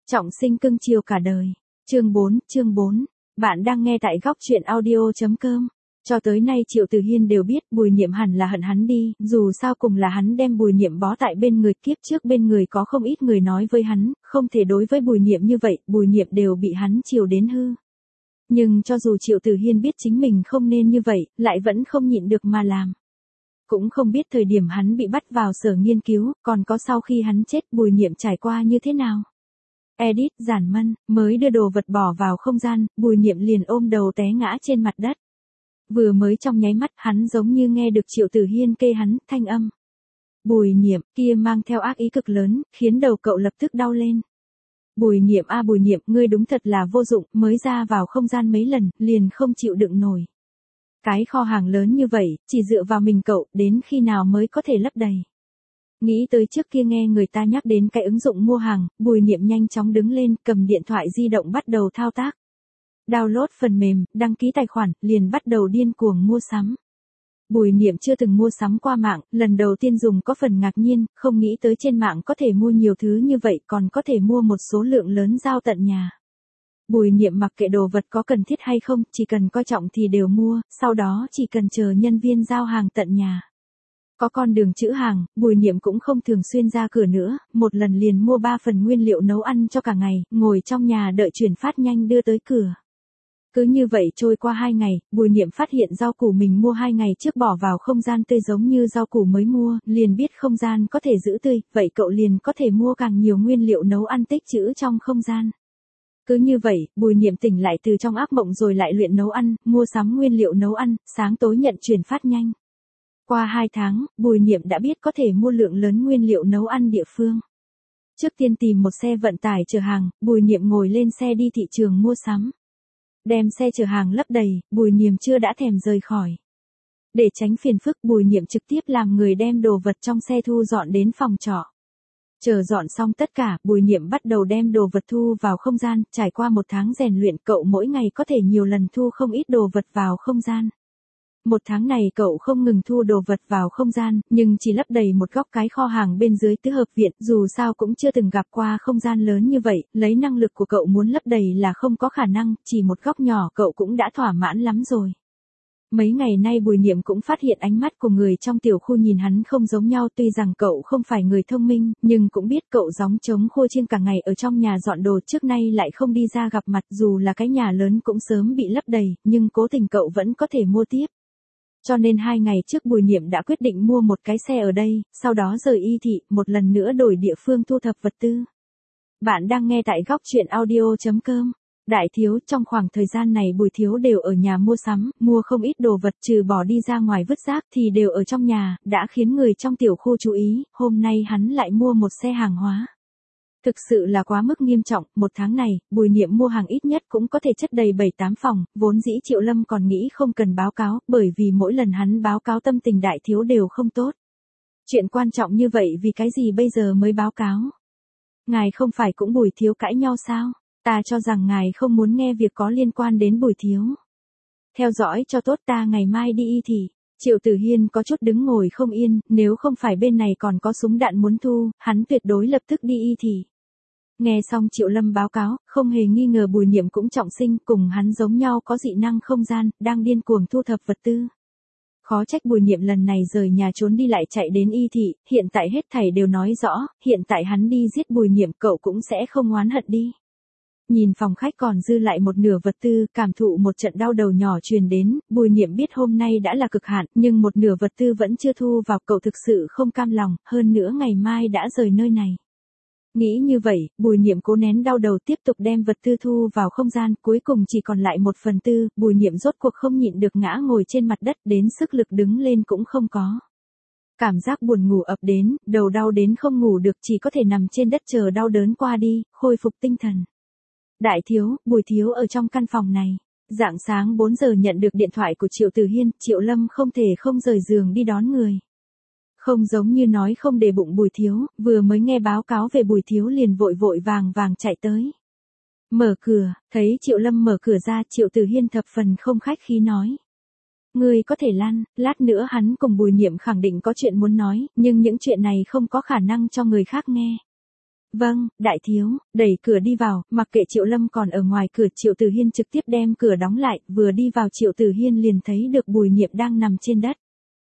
Trọng sinh cưng chiều cả đời. Chương 4. Bạn đang nghe tại góc truyện audio.com. Cho tới nay Triệu Từ Hiên đều biết Bùi Niệm hẳn là hận hắn đi, dù sao cùng là hắn đem Bùi Niệm bó tại bên người, kiếp trước bên người có không ít người nói với hắn, không thể đối với Bùi Niệm như vậy, Bùi Niệm đều bị hắn chiều đến hư. Nhưng cho dù Triệu Từ Hiên biết chính mình không nên như vậy, lại vẫn không nhịn được mà làm. Cũng không biết thời điểm hắn bị bắt vào sở nghiên cứu, còn có sau khi hắn chết Bùi Niệm trải qua như thế nào. Edit Giản Mân, mới đưa đồ vật bỏ vào không gian, Bùi Niệm liền ôm đầu té ngã trên mặt đất. Vừa mới trong nháy mắt hắn giống như nghe được Triệu Từ Hiên kêu hắn, thanh âm. Bùi Niệm, kia mang theo ác ý cực lớn, khiến đầu cậu lập tức đau lên. Bùi Niệm a Bùi Niệm, ngươi đúng thật là vô dụng, mới ra vào không gian mấy lần, liền không chịu đựng nổi. Cái kho hàng lớn như vậy, chỉ dựa vào mình cậu, đến khi nào mới có thể lấp đầy. Nghĩ tới trước kia nghe người ta nhắc đến cái ứng dụng mua hàng, Bùi Niệm nhanh chóng đứng lên, cầm điện thoại di động bắt đầu thao tác. Download phần mềm, đăng ký tài khoản, liền bắt đầu điên cuồng mua sắm. Bùi Niệm chưa từng mua sắm qua mạng, lần đầu tiên dùng có phần ngạc nhiên, không nghĩ tới trên mạng có thể mua nhiều thứ như vậy, còn có thể mua một số lượng lớn giao tận nhà. Bùi Niệm mặc kệ đồ vật có cần thiết hay không, chỉ cần coi trọng thì đều mua, sau đó chỉ cần chờ nhân viên giao hàng tận nhà. Có con đường trữ hàng, Bùi Niệm cũng không thường xuyên ra cửa nữa, một lần liền mua 3 phần nguyên liệu nấu ăn cho cả ngày, ngồi trong nhà đợi chuyển phát nhanh đưa tới cửa. Cứ như vậy trôi qua 2 ngày, Bùi Niệm phát hiện rau củ mình mua 2 ngày trước bỏ vào không gian tươi giống như rau củ mới mua, liền biết không gian có thể giữ tươi, vậy cậu liền có thể mua càng nhiều nguyên liệu nấu ăn tích trữ trong không gian. Cứ như vậy, Bùi Niệm tỉnh lại từ trong ác mộng rồi lại luyện nấu ăn, mua sắm nguyên liệu nấu ăn, sáng tối nhận chuyển phát nhanh. Qua 2 tháng, Bùi Niệm đã biết có thể mua lượng lớn nguyên liệu nấu ăn địa phương. Trước tiên tìm một xe vận tải chở hàng, Bùi Niệm ngồi lên xe đi thị trường mua sắm. Đem xe chở hàng lấp đầy, Bùi Niệm chưa đã thèm rời khỏi. Để tránh phiền phức, Bùi Niệm trực tiếp làm người đem đồ vật trong xe thu dọn đến phòng trọ. Chờ dọn xong tất cả, Bùi Niệm bắt đầu đem đồ vật thu vào không gian, trải qua 1 tháng rèn luyện cậu mỗi ngày có thể nhiều lần thu không ít đồ vật vào không gian. 1 tháng này cậu không ngừng thu đồ vật vào không gian, nhưng chỉ lấp đầy một góc cái kho hàng bên dưới tứ hợp viện, dù sao cũng chưa từng gặp qua không gian lớn như vậy, lấy năng lực của cậu muốn lấp đầy là không có khả năng, chỉ một góc nhỏ cậu cũng đã thỏa mãn lắm rồi. Mấy ngày nay Bùi Niệm cũng phát hiện ánh mắt của người trong tiểu khu nhìn hắn không giống nhau, tuy rằng cậu không phải người thông minh, nhưng cũng biết cậu gióng trống khua chiêng cả ngày ở trong nhà dọn đồ, trước nay lại không đi ra gặp mặt, dù là cái nhà lớn cũng sớm bị lấp đầy, nhưng cố tình cậu vẫn có thể mua tiếp. Cho nên 2 ngày trước Bùi Niệm đã quyết định mua một cái xe ở đây, sau đó rời y thị, một lần nữa đổi địa phương thu thập vật tư. Bạn đang nghe tại góc truyện audio.com. Đại thiếu, trong khoảng thời gian này Bùi thiếu đều ở nhà mua sắm, mua không ít đồ vật, trừ bỏ đi ra ngoài vứt rác thì đều ở trong nhà, đã khiến người trong tiểu khu chú ý, hôm nay hắn lại mua một xe hàng hóa. Thực sự là quá mức nghiêm trọng, 1 tháng này, Bùi Niệm mua hàng ít nhất cũng có thể chất đầy 7-8 phòng, vốn dĩ Triệu Lâm còn nghĩ không cần báo cáo, bởi vì mỗi lần hắn báo cáo tâm tình đại thiếu đều không tốt. Chuyện quan trọng như vậy vì cái gì bây giờ mới báo cáo? Ngài không phải cũng Bùi thiếu cãi nhau sao? Ta cho rằng ngài không muốn nghe việc có liên quan đến Bùi thiếu. Theo dõi cho tốt, ta ngày mai đi y thị. Triệu Từ Hiên có chút đứng ngồi không yên, nếu không phải bên này còn có súng đạn muốn thu, hắn tuyệt đối lập tức đi y thị. Nghe xong Triệu Lâm báo cáo, không hề nghi ngờ Bùi Niệm cũng trọng sinh, cùng hắn giống nhau có dị năng không gian, đang điên cuồng thu thập vật tư. Khó trách Bùi Niệm lần này rời nhà trốn đi lại chạy đến y thị, hiện tại hết thảy đều nói rõ, hiện tại hắn đi giết Bùi Niệm cậu cũng sẽ không oán hận đi. Nhìn phòng khách còn dư lại một nửa vật tư, cảm thụ một trận đau đầu nhỏ truyền đến, Bùi Niệm biết hôm nay đã là cực hạn, nhưng một nửa vật tư vẫn chưa thu vào, cậu thực sự không cam lòng, hơn nữa ngày mai đã rời nơi này. Nghĩ như vậy, Bùi Niệm cố nén đau đầu tiếp tục đem vật tư thu vào không gian, cuối cùng chỉ còn lại 1/4, Bùi Niệm rốt cuộc không nhịn được ngã ngồi trên mặt đất, đến sức lực đứng lên cũng không có. Cảm giác buồn ngủ ập đến, đầu đau đến không ngủ được, chỉ có thể nằm trên đất chờ đau đớn qua đi, khôi phục tinh thần. Đại thiếu, Bùi thiếu ở trong căn phòng này. Rạng sáng 4 giờ nhận được điện thoại của Triệu Từ Hiên, Triệu Lâm không thể không rời giường đi đón người. Không giống như nói không để bụng Bùi thiếu, vừa mới nghe báo cáo về Bùi thiếu liền vội vội vàng vàng chạy tới. Mở cửa, thấy Triệu Lâm mở cửa ra, Triệu Từ Hiên thập phần không khách khí nói. Ngươi có thể lăn, lát nữa hắn cùng Bùi Niệm khẳng định có chuyện muốn nói, nhưng những chuyện này không có khả năng cho người khác nghe. Vâng, đại thiếu, đẩy cửa đi vào, mặc kệ Triệu Lâm còn ở ngoài cửa, Triệu Tử Hiên trực tiếp đem cửa đóng lại, vừa đi vào Triệu Tử Hiên liền thấy được Bùi Niệm đang nằm trên đất.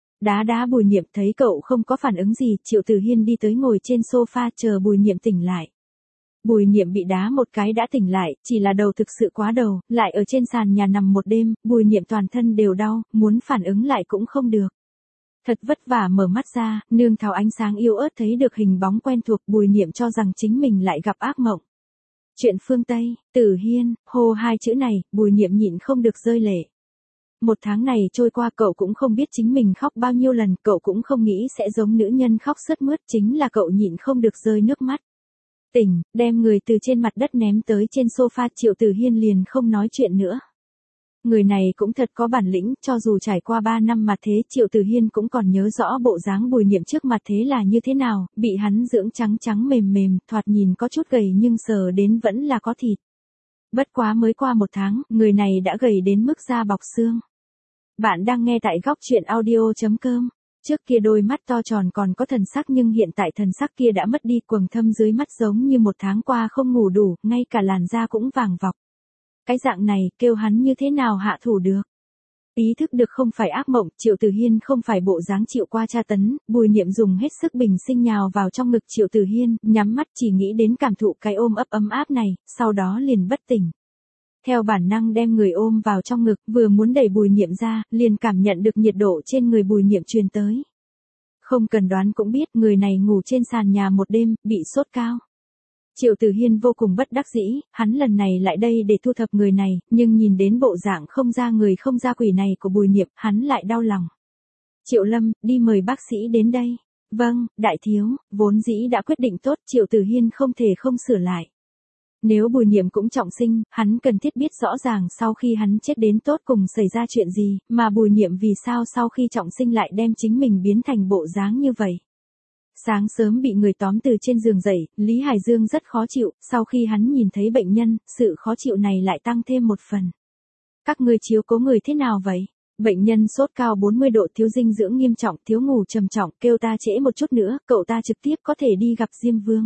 Đá Bùi Niệm, thấy cậu không có phản ứng gì, Triệu Tử Hiên đi tới ngồi trên sofa chờ Bùi Niệm tỉnh lại. Bùi Niệm bị đá một cái đã tỉnh lại, chỉ là đầu thực sự quá đầu, lại ở trên sàn nhà nằm một đêm, Bùi Niệm toàn thân đều đau, muốn phản ứng lại cũng không được. Thật vất vả mở mắt ra, nương tháo ánh sáng yếu ớt thấy được hình bóng quen thuộc, Bùi Niệm cho rằng chính mình lại gặp ác mộng. Chuyện phương Tây, Tử Hiên, hô hai chữ này, Bùi Niệm nhịn không được rơi lệ. Một tháng này trôi qua cậu cũng không biết chính mình khóc bao nhiêu lần, cậu cũng không nghĩ sẽ giống nữ nhân khóc sướt mướt, chính là cậu nhịn không được rơi nước mắt. Tỉnh, đem người từ trên mặt đất ném tới trên sofa, Triệu Tử Hiên liền không nói chuyện nữa. Người này cũng thật có bản lĩnh, cho dù trải qua 3 năm mà thế, Triệu Tử Hiên cũng còn nhớ rõ bộ dáng Bùi Niệm trước mặt thế là như thế nào, bị hắn dưỡng trắng trắng mềm mềm, thoạt nhìn có chút gầy nhưng sờ đến vẫn là có thịt. Bất quá mới qua 1 tháng, người này đã gầy đến mức da bọc xương. Bạn đang nghe tại góc chuyện audio.com. Trước kia đôi mắt to tròn còn có thần sắc nhưng hiện tại thần sắc kia đã mất đi, quầng thâm dưới mắt giống như 1 tháng qua không ngủ đủ, ngay cả làn da cũng vàng vọc. Cái dạng này, kêu hắn như thế nào hạ thủ được? Ý thức được không phải ác mộng, Triệu Tử Hiên không phải bộ dáng chịu qua tra tấn, Bùi Niệm dùng hết sức bình sinh nhào vào trong ngực Triệu Tử Hiên, nhắm mắt chỉ nghĩ đến cảm thụ cái ôm ấp ấm áp này, sau đó liền bất tỉnh. Theo bản năng đem người ôm vào trong ngực, vừa muốn đẩy Bùi Niệm ra, liền cảm nhận được nhiệt độ trên người Bùi Niệm truyền tới. Không cần đoán cũng biết, người này ngủ trên sàn nhà một đêm, bị sốt cao. Triệu Tử Hiên vô cùng bất đắc dĩ, hắn lần này lại đây để thu thập người này, nhưng nhìn đến bộ dạng không ra người không ra quỷ này của Bùi Niệm, hắn lại đau lòng. Triệu Lâm, đi mời bác sĩ đến đây. Vâng, đại thiếu, vốn dĩ đã quyết định tốt, Triệu Tử Hiên không thể không sửa lại. Nếu Bùi Niệm cũng trọng sinh, hắn cần thiết biết rõ ràng sau khi hắn chết đến tột cùng xảy ra chuyện gì, mà Bùi Niệm vì sao sau khi trọng sinh lại đem chính mình biến thành bộ dáng như vậy. Sáng sớm bị người tóm từ trên giường dậy, Lý Hải Dương rất khó chịu, sau khi hắn nhìn thấy bệnh nhân, sự khó chịu này lại tăng thêm một phần. Các ngươi chiếu cố người thế nào vậy? Bệnh nhân sốt cao 40 độ, thiếu dinh dưỡng nghiêm trọng, thiếu ngủ trầm trọng, kêu ta trễ một chút nữa, cậu ta trực tiếp có thể đi gặp Diêm Vương.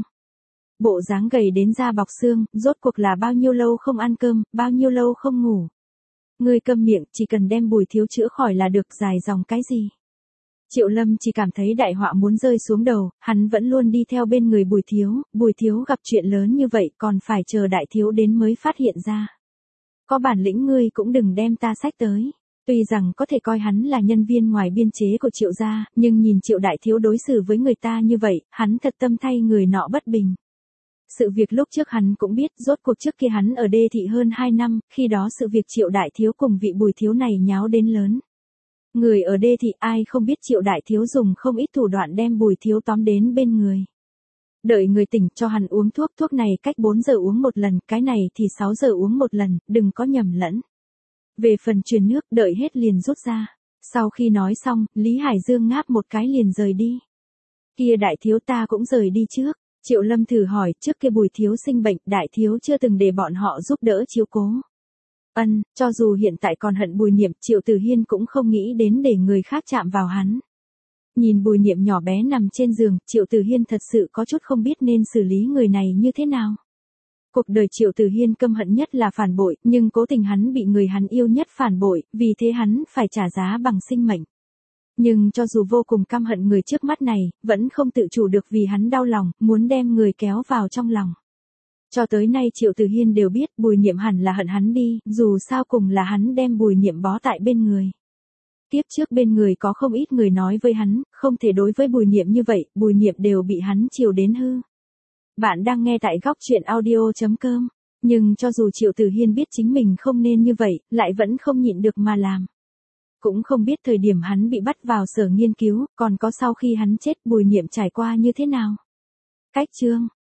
Bộ dáng gầy đến da bọc xương, rốt cuộc là bao nhiêu lâu không ăn cơm, bao nhiêu lâu không ngủ. Ngươi câm miệng, chỉ cần đem Bùi thiếu chữa khỏi là được, dài dòng cái gì. Triệu Lâm chỉ cảm thấy đại họa muốn rơi xuống đầu, hắn vẫn luôn đi theo bên người Bùi thiếu gặp chuyện lớn như vậy còn phải chờ đại thiếu đến mới phát hiện ra. Có bản lĩnh ngươi cũng đừng đem ta xách tới. Tuy rằng có thể coi hắn là nhân viên ngoài biên chế của Triệu gia, nhưng nhìn Triệu đại thiếu đối xử với người ta như vậy, hắn thật tâm thay người nọ bất bình. Sự việc lúc trước hắn cũng biết, rốt cuộc trước kia hắn ở Đê thị hơn 2 năm, khi đó sự việc Triệu đại thiếu cùng vị Bùi thiếu này nháo đến lớn. Người ở Đê thị ai không biết Triệu đại thiếu dùng không ít thủ đoạn đem Bùi thiếu tóm đến bên người. Đợi người tỉnh cho hắn uống thuốc này cách 4 giờ uống một lần, cái này thì 6 giờ uống một lần, đừng có nhầm lẫn. Về phần truyền nước, đợi hết liền rút ra. Sau khi nói xong, Lý Hải Dương ngáp một cái liền rời đi. Kia đại thiếu ta cũng rời đi trước. Triệu Lâm thử hỏi, trước kia Bùi thiếu sinh bệnh, đại thiếu chưa từng để bọn họ giúp đỡ chiếu cố. Cho dù hiện tại còn hận Bùi Niệm, Triệu Tử Hiên cũng không nghĩ đến để người khác chạm vào hắn. Nhìn Bùi Niệm nhỏ bé nằm trên giường, Triệu Tử Hiên thật sự có chút không biết nên xử lý người này như thế nào. Cuộc đời Triệu Tử Hiên căm hận nhất là phản bội, nhưng cố tình hắn bị người hắn yêu nhất phản bội, vì thế hắn phải trả giá bằng sinh mệnh. Nhưng cho dù vô cùng căm hận người trước mắt này, vẫn không tự chủ được vì hắn đau lòng, muốn đem người kéo vào trong lòng. Cho tới nay Triệu Tử Hiên đều biết Bùi Niệm hẳn là hận hắn đi, dù sao cùng là hắn đem Bùi Niệm bó tại bên người. Tiếp trước bên người có không ít người nói với hắn, không thể đối với Bùi Niệm như vậy, Bùi Niệm đều bị hắn chiều đến hư. Bạn đang nghe tại góc chuyện audio.com, nhưng cho dù Triệu Tử Hiên biết chính mình không nên như vậy, lại vẫn không nhịn được mà làm. Cũng không biết thời điểm hắn bị bắt vào sở nghiên cứu, còn có sau khi hắn chết Bùi Niệm trải qua như thế nào. Cách chương